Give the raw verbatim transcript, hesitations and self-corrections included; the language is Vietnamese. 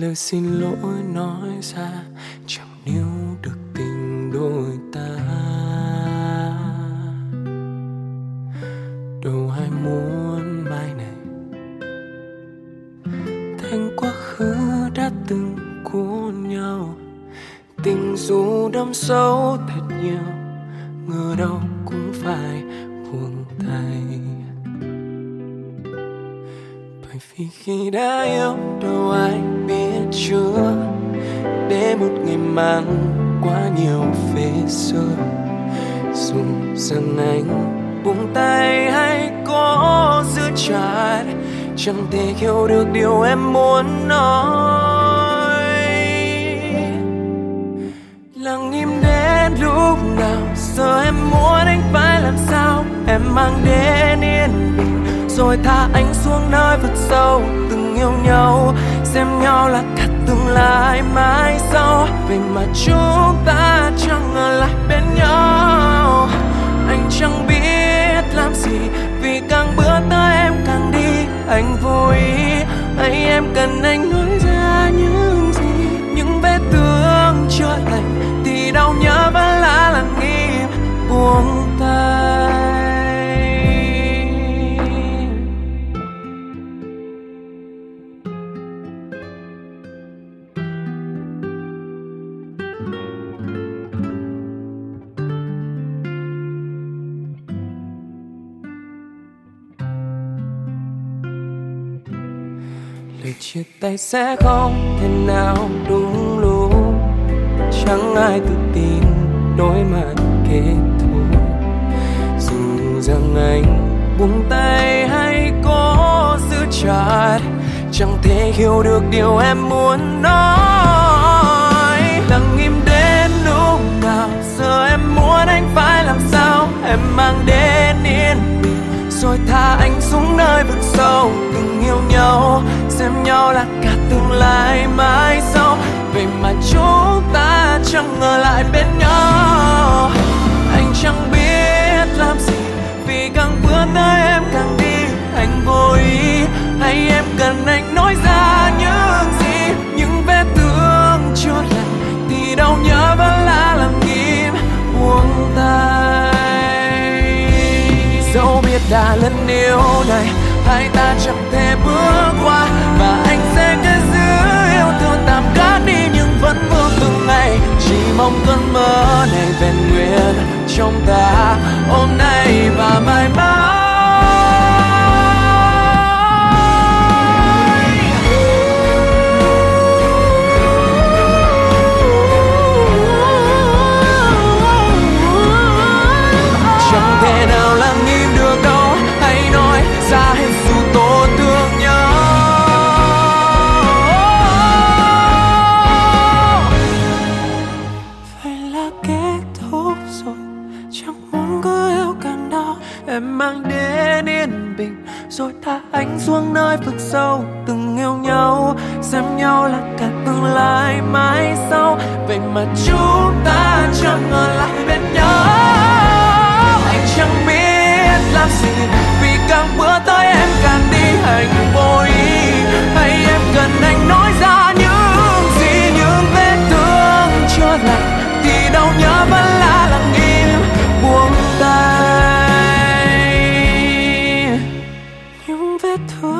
lời xin lỗi nói ra chẳng níu được tình đôi ta. Đâu ai muốn mai này thành quá khứ đã từng cuốn nhau. Tình dù đâm sâu thật nhiều, ngờ đâu cũng phải buông tay. Bởi vì khi đã yêu đâu ai biết chưa, để một ngày mang quá nhiều vết xưa. Dù rằng anh buông tay hay có giữ chặt, chẳng thể hiểu được điều em muốn nói. Lặng im đến lúc nào, giờ em muốn anh phải làm sao? Em mang đến yên bình rồi tha anh xuống nơi vực sâu. Từng yêu nhau, xem nhau là cả tương lai mãi sau. Vậy mà chúng ta chẳng ở lại bên nhau. Anh chẳng biết làm gì, vì càng bữa tới em càng đi. Anh vô ý, hay em cần anh nói ra những gì? Những vết thương chưa lành thì đau nhớ vẫn là lặng im buông tay. Lời chia tay sẽ không thể nào đúng lúc, chẳng ai tự tin đối mặt kết thúc. Dù rằng anh buông tay hay có giữ chặt, chẳng thể hiểu được điều em muốn nói. Lặng im đến lúc nào, giờ em muốn anh phải làm sao? Em mang đến yên bình rồi tha anh xuống nơi vực sâu. Từng yêu nhau, xem nhau là cả tương lai mãi sau. Vậy mà chúng ta chẳng ở lại bên nhau. Anh chẳng biết làm gì, vì càng bước tới em càng đi. Anh vô ý, hay em cần anh nói ra những gì? Những vết thương chưa lành thì đau nhớ vẫn là lặng im buông tay. Dẫu biết đã lần yêu này hai ta chẳng thể bước qua, và anh sẽ cứ giữ yêu thương tạm gác đi, nhưng vẫn vương từng ngày. Chỉ mong cơn mơ này vẹn nguyên trong ta hôm nay và mai mãi. Chẳng thể nào lặng im được đâu, hãy nói ra hết dù tổn thương nhau. Vậy là kết thúc rồi, chẳng muốn cứ yêu càng đau. Em mang đến yên bình rồi tha anh xuống nơi vực sâu. Từng yêu nhau, xem nhau là cả tương lai mãi sau. Vậy mà chúng ta chẳng ở lại bên nhau. Anh chẳng biết làm gì, vì càng bữa tới em càng đi. Anh vô ý, hay em cần anh nói ra những gì? Những vết thương chưa lành thì đau nhớ vẫn là lặng im buông tay. Những vết thương